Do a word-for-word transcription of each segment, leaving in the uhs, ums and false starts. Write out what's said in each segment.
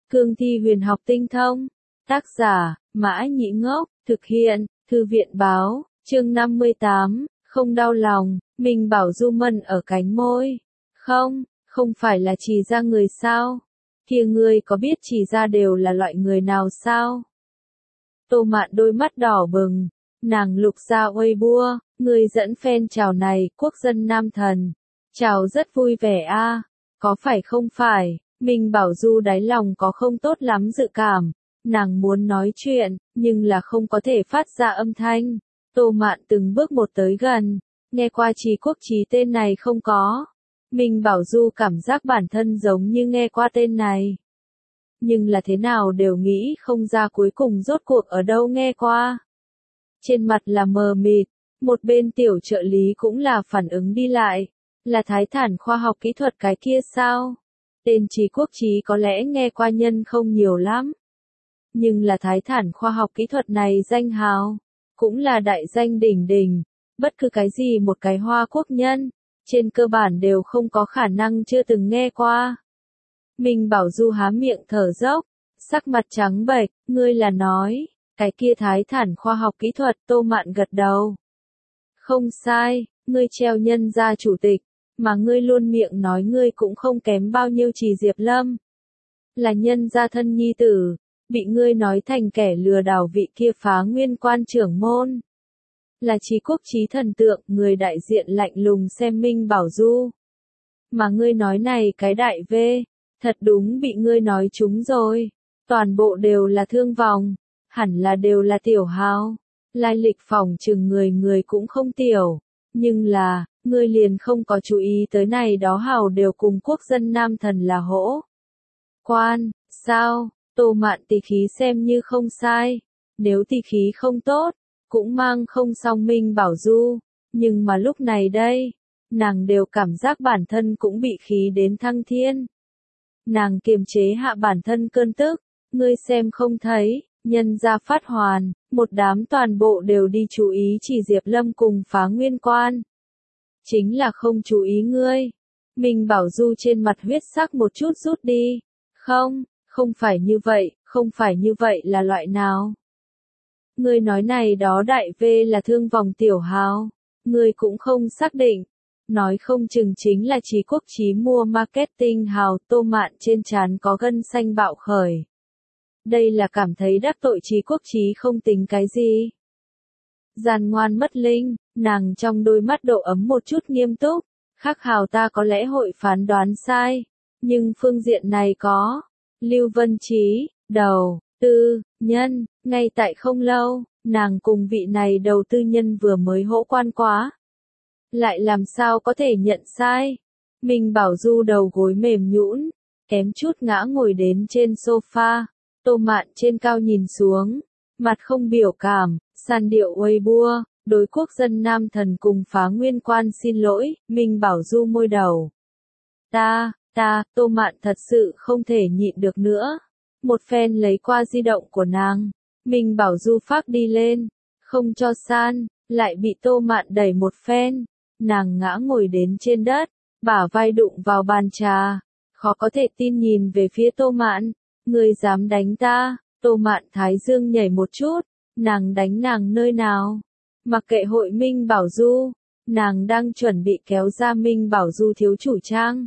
Cương thi huyền học tinh thông. Tác giả, Mã Nhĩ Ngốc, thực hiện, Thư viện Báo, chương năm mươi tám, không đau lòng, mình bảo Du Mân ở cánh môi. Không, không phải là chỉ ra người sao? Kia ngươi có biết chỉ ra đều là loại người nào sao? Tô Mạn đôi mắt đỏ bừng, nàng lục ra Weibo, người dẫn fan chào này, quốc dân nam thần. Chào rất vui vẻ a, có phải không phải, mình bảo Du đáy lòng có không tốt lắm dự cảm, nàng muốn nói chuyện, nhưng là không có thể phát ra âm thanh. Tô Mạn từng bước một tới gần, nghe qua Trì Quốc Chí tên này không có. Mình bảo Du cảm giác bản thân giống như nghe qua tên này. Nhưng là thế nào đều nghĩ không ra cuối cùng rốt cuộc ở đâu nghe qua. Trên mặt là mờ mịt, một bên tiểu trợ lý cũng là phản ứng đi lại. Là Thái Thản khoa học kỹ thuật cái kia sao? Tên Trì Quốc Chí có lẽ nghe qua nhân không nhiều lắm. Nhưng là Thái Thản khoa học kỹ thuật này danh hào, cũng là đại danh đỉnh đỉnh. Bất cứ cái gì một cái Hoa Quốc nhân, trên cơ bản đều không có khả năng chưa từng nghe qua. Mình bảo Du há miệng thở dốc, sắc mặt trắng bệch, ngươi là nói, cái kia Thái Thản khoa học kỹ thuật. Tô Mạn gật đầu. Không sai, ngươi treo nhân gia chủ tịch, mà ngươi luôn miệng nói ngươi cũng không kém bao nhiêu Trì Diệp Lâm. Là nhân gia thân nhi tử, bị ngươi nói thành kẻ lừa đảo vị kia phá nguyên quan trưởng môn. Là Trì Quốc Chí thần tượng, người đại diện lạnh lùng xem Minh Bảo Du. Mà ngươi nói này cái đại V, thật đúng bị ngươi nói trúng rồi. Toàn bộ đều là thương vòng, hẳn là đều là tiểu hào. Lai lịch phỏng chừng người người cũng không tiểu. Nhưng là, ngươi liền không có chú ý tới này đó hào đều cùng quốc dân nam thần là hỗ. Quan, sao, Tô Mạn tỷ khí xem như không sai. Nếu tỷ khí không tốt, cũng mang không xong Minh Bảo Du. Nhưng mà lúc này đây, nàng đều cảm giác bản thân cũng bị khí đến thăng thiên. Nàng kiềm chế hạ bản thân cơn tức, ngươi xem không thấy, nhân gia phát hoàn, một đám toàn bộ đều đi chú ý Trì Diệp Lâm cùng phá nguyên quan. Chính là không chú ý ngươi. Minh Bảo Du trên mặt huyết sắc một chút rút đi. Không, không phải như vậy, không phải như vậy là loại nào? Ngươi nói này đó đại V là thương vòng tiểu hào, ngươi cũng không xác định. Nói không chừng chính là Trì Quốc Chí mua marketing hào. Tô Mạn trên trán có gân xanh bạo khởi. Đây là cảm thấy đắc tội Trì Quốc Chí không tính cái gì. Giàn ngoan mất linh, nàng trong đôi mắt độ ấm một chút nghiêm túc. Khác hào ta có lẽ hội phán đoán sai, nhưng phương diện này có. Lưu Vân Chí, đầu tư nhân, ngay tại không lâu, nàng cùng vị này đầu tư nhân vừa mới hỗ quan quá. Lại làm sao có thể nhận sai? Mình bảo Du đầu gối mềm nhũn, kém chút ngã ngồi đến trên sofa. Tô Mạn trên cao nhìn xuống, mặt không biểu cảm, sàn điệu Weibo, đối quốc dân nam thần cùng phá nguyên quan xin lỗi. Mình bảo Du môi đầu. Ta, ta, Tô Mạn thật sự không thể nhịn được nữa. Một phen lấy qua di động của nàng, mình bảo Du phát đi lên, không cho san, lại bị Tô Mạn đẩy một phen. Nàng ngã ngồi đến trên đất, bả vai đụng vào bàn trà, khó có thể tin nhìn về phía Tô Mạn. Ngươi dám đánh ta? Tô Mạn thái dương nhảy một chút, nàng đánh nàng nơi nào? Mặc kệ hội Minh Bảo Du, nàng đang chuẩn bị kéo ra Minh Bảo Du thiếu chủ trang.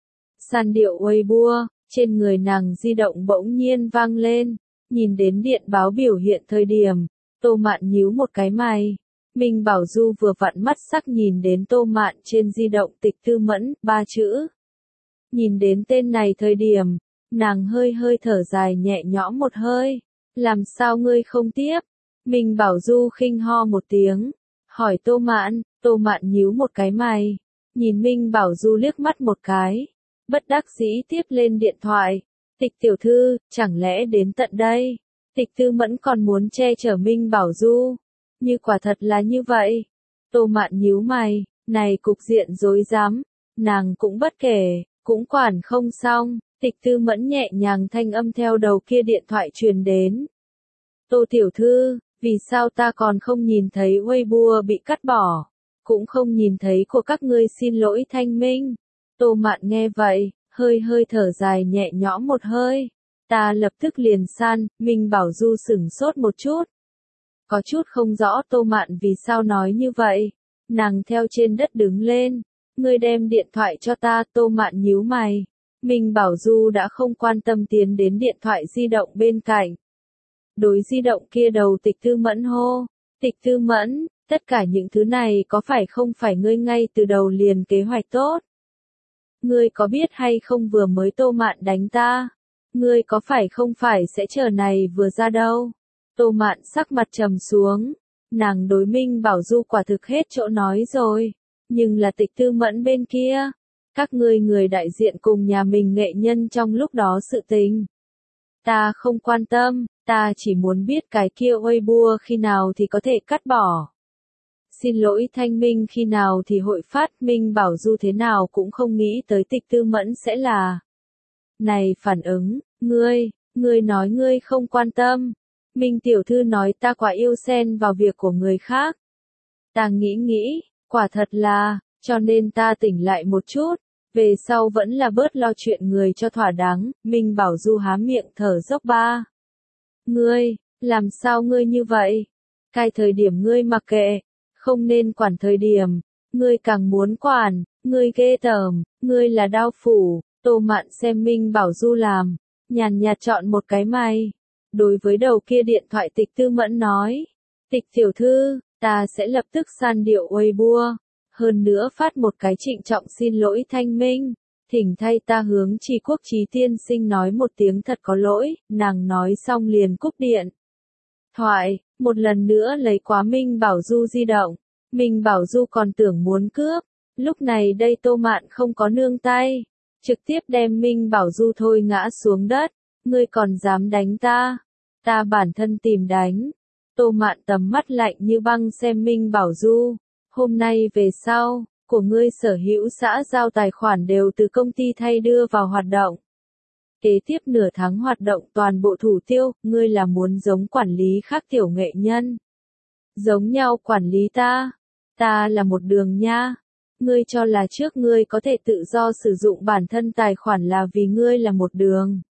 Sàn điệu Weibo, trên người nàng di động bỗng nhiên vang lên, nhìn đến điện báo biểu hiện thời điểm, Tô Mạn nhíu một cái mày. Minh Bảo Du vừa vặn mắt sắc nhìn đến Tô Mạn trên di động Tịch Tư Mẫn, ba chữ. Nhìn đến tên này thời điểm, nàng hơi hơi thở dài nhẹ nhõm một hơi. Làm sao ngươi không tiếp? Minh Bảo Du khinh ho một tiếng, hỏi Tô Mạn. Tô Mạn nhíu một cái mày, nhìn Minh Bảo Du liếc mắt một cái, bất đắc dĩ tiếp lên điện thoại. Tịch tiểu thư, chẳng lẽ đến tận đây, Tịch Tư Mẫn còn muốn che chở Minh Bảo Du? Như quả thật là như vậy. Tô Mạn nhíu mày, này cục diện rối rắm, nàng cũng bất kể, cũng quản không xong. Tịch Tư Mẫn nhẹ nhàng thanh âm theo đầu kia điện thoại truyền đến. Tô tiểu thư, vì sao ta còn không nhìn thấy Weibo bị cắt bỏ, cũng không nhìn thấy của các ngươi xin lỗi thanh minh? Tô Mạn nghe vậy, hơi hơi thở dài nhẹ nhõm một hơi. Ta lập tức liền san, Minh Bảo Du sửng sốt một chút. Có chút không rõ Tô Mạn vì sao nói như vậy. Nàng theo trên đất đứng lên. Ngươi đem điện thoại cho ta, Tô Mạn nhíu mày. Minh Bảo Du đã không quan tâm tiến đến điện thoại di động bên cạnh. Đối di động kia đầu Tịch Tư Mẫn hô. Tịch Tư Mẫn, tất cả những thứ này có phải không phải ngươi ngay từ đầu liền kế hoạch tốt? Ngươi có biết hay không vừa mới Tô Mạn đánh ta? Ngươi có phải không phải sẽ chờ này vừa ra đâu? Tô Mạn sắc mặt trầm xuống. Nàng đối Minh Bảo Du quả thực hết chỗ nói rồi. Nhưng là Tịch Tư Mẫn bên kia. Các ngươi người đại diện cùng nhà mình nghệ nhân trong lúc đó sự tình. Ta không quan tâm, ta chỉ muốn biết cái kia Weibo khi nào thì có thể cắt bỏ. Xin lỗi thanh minh khi nào thì hội phát. Minh Bảo Du thế nào cũng không nghĩ tới Tịch Tư Mẫn sẽ là. Này phản ứng, ngươi, ngươi nói ngươi không quan tâm. Minh tiểu thư nói ta quá yêu xen vào việc của người khác. Ta nghĩ nghĩ, quả thật là, cho nên ta tỉnh lại một chút. Về sau vẫn là bớt lo chuyện người cho thỏa đáng. Minh Bảo Du há miệng thở dốc ba. Ngươi, làm sao ngươi như vậy? Cái thời điểm ngươi mặc kệ, không nên quản thời điểm, ngươi càng muốn quản, ngươi ghê tởm, ngươi là đao phủ. Tô Mạn xem Minh Bảo Du làm, nhàn nhạt chọn một cái mày. Đối với đầu kia điện thoại Tịch Tư Mẫn nói, Tịch tiểu thư, ta sẽ lập tức san điệu Weibo, hơn nữa phát một cái trịnh trọng xin lỗi thanh minh, thỉnh thay ta hướng Trì Quốc Chí tiên sinh nói một tiếng thật có lỗi. Nàng nói xong liền cúp điện thoại, một lần nữa lấy quá Minh Bảo Du di động. Minh Bảo Du còn tưởng muốn cướp, lúc này đây Tô Mạn không có nương tay, trực tiếp đem Minh Bảo Du thôi ngã xuống đất. Ngươi còn dám đánh ta? Ta bản thân tìm đánh. Tô Mạn tầm mắt lạnh như băng xem Minh Bảo Du. Hôm nay về sau, của ngươi sở hữu xã giao tài khoản đều từ công ty thay đưa vào hoạt động. Kế tiếp nửa tháng hoạt động toàn bộ thủ tiêu, ngươi là muốn giống quản lý khác tiểu nghệ nhân. Giống nhau quản lý ta. Ta là một đường nha. Ngươi cho là trước ngươi có thể tự do sử dụng bản thân tài khoản là vì ngươi là một đường.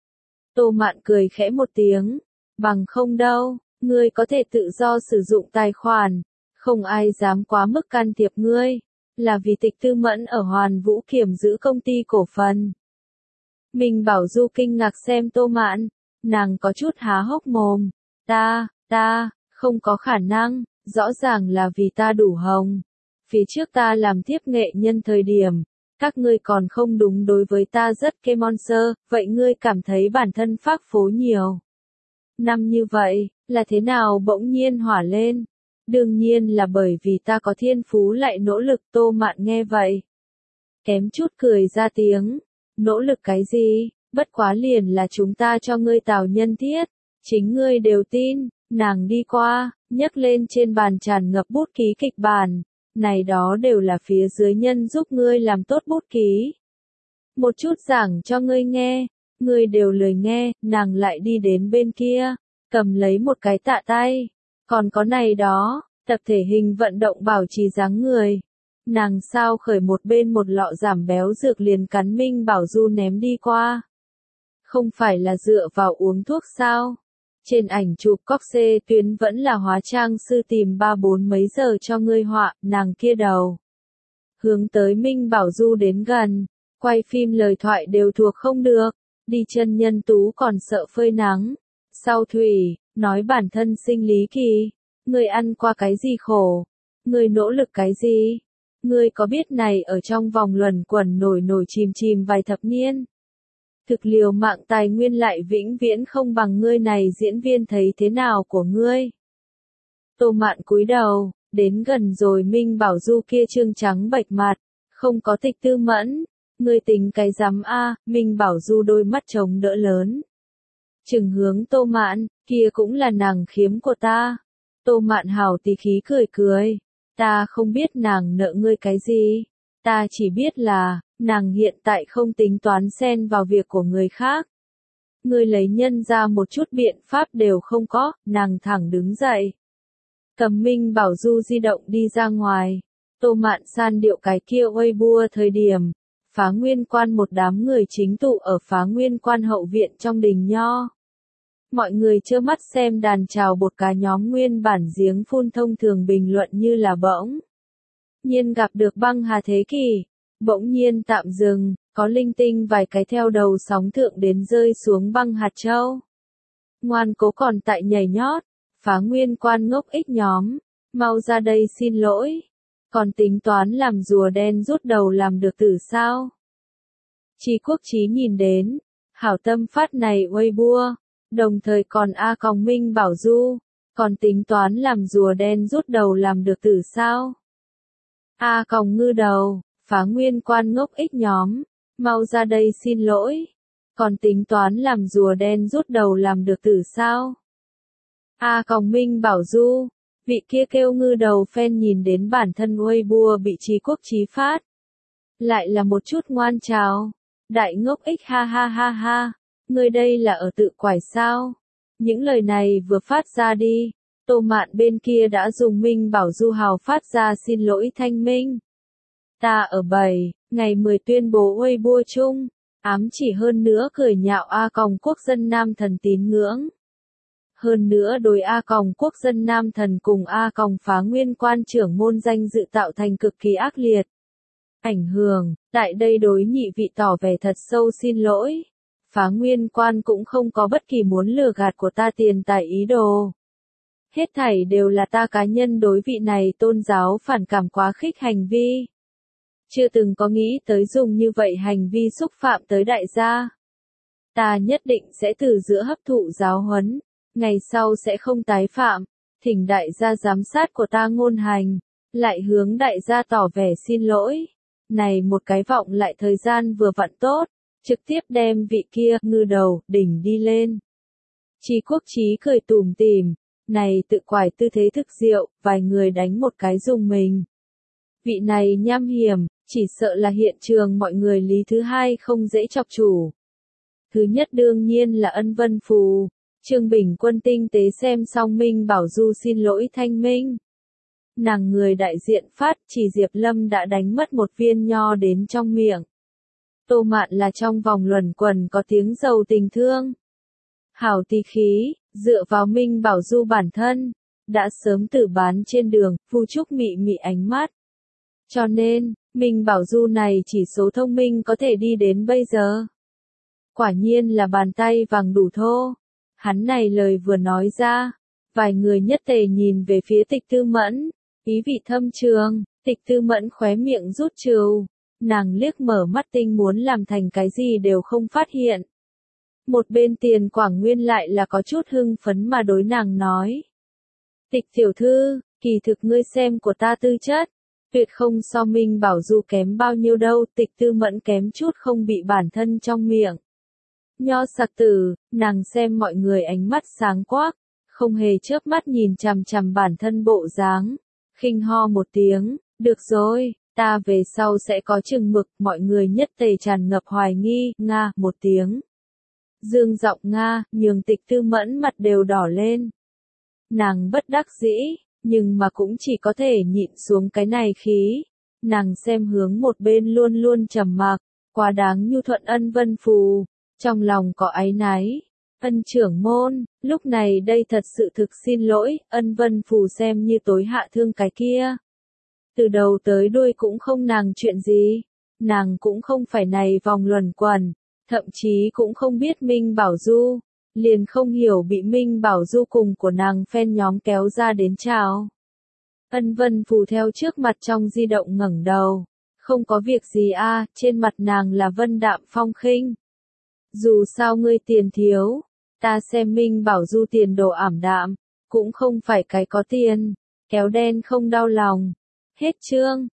Tô Mạn cười khẽ một tiếng. Bằng không đâu, ngươi có thể tự do sử dụng tài khoản. Không ai dám quá mức can thiệp ngươi. Là vì Tịch Tư Mẫn ở Hoàn Vũ kiểm giữ công ty cổ phần. Minh Bảo Du kinh ngạc xem Tô Mạn. Nàng có chút há hốc mồm. Ta, ta, không có khả năng, rõ ràng là vì ta đủ hồng. Phía trước ta làm tiếp nghệ nhân thời điểm, các ngươi còn không đúng đối với ta rất kê monster, vậy ngươi cảm thấy bản thân phác phố nhiều. Năm như vậy, là thế nào bỗng nhiên hỏa lên? Đương nhiên là bởi vì ta có thiên phú lại nỗ lực. Tô Mạn nghe vậy, kém chút cười ra tiếng. Nỗ lực cái gì? Bất quá liền là chúng ta cho ngươi tạo nhân thiết. Chính ngươi đều tin. Nàng đi qua, nhấc lên trên bàn tràn ngập bút ký kịch bản. Này đó đều là phía dưới nhân giúp ngươi làm tốt bút ký. Một chút giảng cho ngươi nghe, ngươi đều lười nghe. Nàng lại đi đến bên kia, cầm lấy một cái tạ tay. Còn có này đó, tập thể hình vận động bảo trì dáng người. Nàng sao khởi một bên một lọ giảm béo dược liền cắn Minh Bảo Du ném đi qua. Không phải là dựa vào uống thuốc sao? Trên ảnh chụp cóc xê tuyến vẫn là hóa trang sư tìm ba bốn mấy giờ cho ngươi họa. Nàng kia đầu hướng tới Minh Bảo Du đến gần, quay phim lời thoại đều thuộc không được, đi chân nhân tú còn sợ phơi nắng. Sau thủy, nói bản thân sinh lý kỳ, ngươi ăn qua cái gì khổ, ngươi nỗ lực cái gì, ngươi có biết này ở trong vòng luẩn quẩn nổi nổi chìm chìm vài thập niên. Thực liều mạng tài nguyên lại vĩnh viễn không bằng ngươi này diễn viên thấy thế nào của ngươi. Tô Mạn cúi đầu, đến gần rồi Minh Bảo Du kia trương trắng bệch mặt, không có Tịch Tư Mẫn, ngươi tính cái rắm a. Minh Bảo Du đôi mắt trống đỡ lớn. Chừng hướng Tô Mạn, kia cũng là nàng khiếm của ta. Tô Mạn hào tí khí cười cười, ta không biết nàng nợ ngươi cái gì, ta chỉ biết là, nàng hiện tại không tính toán xen vào việc của người khác. Ngươi lấy nhân ra một chút biện pháp đều không có. Nàng thẳng đứng dậy, cầm Minh Bảo Du di động đi ra ngoài. Tô Mạn san điệu cái kia Weibo thời điểm, Phá Nguyên Quan một đám người chính tụ ở Phá Nguyên Quan hậu viện trong đình nho. Mọi người trơ mắt xem đàn chào bột cá nhóm nguyên bản giếng phun thông thường bình luận như là bỗng nhiên gặp được băng hà thế kỷ, bỗng nhiên tạm dừng, có linh tinh vài cái theo đầu sóng thượng đến rơi xuống băng hạt châu. Ngoan cố còn tại nhảy nhót, Phá Nguyên Quan ngốc ích nhóm, mau ra đây xin lỗi, còn tính toán làm rùa đen rút đầu làm được tử sao? Chi Quốc Chí nhìn đến, hảo tâm phát này Weibo, đồng thời còn A Còng Minh Bảo Du, còn tính toán làm rùa đen rút đầu làm được tử sao? A Còng ngư đầu, Phá Nguyên Quan ngốc ích nhóm, mau ra đây xin lỗi, còn tính toán làm rùa đen rút đầu làm được tử sao? A Còng Minh Bảo Du, vị kia kêu ngư đầu fan nhìn đến bản thân Weibo bị Chi Quốc Chí phát. Lại là một chút ngoan chào, đại ngốc ích ha ha ha ha, ngươi đây là ở tự quải sao? Những lời này vừa phát ra đi, Tô Mạn bên kia đã dùng Minh Bảo Du hào phát ra xin lỗi thanh minh. Ta ở bảy, ngày mười tuyên bố Weibo chung, ám chỉ hơn nữa cười nhạo A Còng quốc dân nam thần tín ngưỡng. Hơn nữa đối A Còng quốc dân nam thần cùng A Còng Phá Nguyên Quan trưởng môn danh dự tạo thành cực kỳ ác liệt. Ảnh hưởng, tại đây đối nhị vị tỏ vẻ thật sâu xin lỗi. Phá Nguyên Quan cũng không có bất kỳ muốn lừa gạt của ta tiền tài ý đồ. Hết thảy đều là ta cá nhân đối vị này tôn giáo phản cảm quá khích hành vi. Chưa từng có nghĩ tới dùng như vậy hành vi xúc phạm tới đại gia. Ta nhất định sẽ từ giữa hấp thụ giáo huấn, ngày sau sẽ không tái phạm, thỉnh đại gia giám sát của ta ngôn hành, lại hướng đại gia tỏ vẻ xin lỗi. Này một cái vọng lại thời gian vừa vặn tốt, trực tiếp đem vị kia ngư đầu đỉnh đi lên. Chi Quốc Chí cười tủm tỉm, này tự quải tư thế thực diệu, vài người đánh một cái dùng mình. Vị này nham hiểm, chỉ sợ là hiện trường mọi người lý thứ hai không dễ chọc chủ. Thứ nhất đương nhiên là Ân Vân Phù. Trương Bình Quân tinh tế xem xong Minh Bảo Du xin lỗi thanh minh. Nàng người đại diện phát chỉ Diệp Lâm đã đánh mất một viên nho đến trong miệng. Tô Mạn là trong vòng luẩn quẩn có tiếng giàu tình thương. Hảo tỷ khí, dựa vào Minh Bảo Du bản thân, đã sớm tử bán trên đường, Vu Trúc mị mị ánh mắt. Cho nên, Minh Bảo Du này chỉ số thông minh có thể đi đến bây giờ. Quả nhiên là bàn tay vàng đủ thô. Hắn này lời vừa nói ra, vài người nhất tề nhìn về phía Tịch Tư Mẫn, ý vị thâm trường, Tịch Tư Mẫn khóe miệng rút trừ, nàng liếc mở mắt tinh muốn làm thành cái gì đều không phát hiện. Một bên Tiền Quảng Nguyên lại là có chút hưng phấn mà đối nàng nói. Tịch tiểu thư, kỳ thực ngươi xem của ta tư chất, tuyệt không so Minh Bảo Du kém bao nhiêu đâu, Tịch Tư Mẫn kém chút không bị bản thân trong miệng. Nho sặc tử, nàng xem mọi người ánh mắt sáng quắc, không hề chớp mắt nhìn chằm chằm bản thân bộ dáng, khinh ho một tiếng, được rồi, ta về sau sẽ có chừng mực, mọi người nhất tề tràn ngập hoài nghi, nga, một tiếng. Dương giọng nga, nhường Tịch Tư Mẫn mặt đều đỏ lên. Nàng bất đắc dĩ, nhưng mà cũng chỉ có thể nhịn xuống cái này khí. Nàng xem hướng một bên luôn luôn trầm mặc, quá đáng nhu thuận Ân Vân Phù. Trong lòng có áy náy, Ân trưởng môn, lúc này đây thật sự thực xin lỗi, Ân Vân Phù xem như tối hạ thương cái kia. Từ đầu tới đuôi cũng không nàng chuyện gì, nàng cũng không phải này vòng luẩn quẩn, thậm chí cũng không biết Minh Bảo Du, liền không hiểu bị Minh Bảo Du cùng của nàng fan nhóm kéo ra đến chào. Ân Vân Phù theo trước mặt trong di động ngẩng đầu, không có việc gì a, trên mặt nàng là vân đạm phong khinh. Dù sao ngươi tiền thiếu, ta xem Minh Bảo Du tiền đồ ảm đạm, cũng không phải cái có tiền, kéo đen không đau lòng. Hết chương.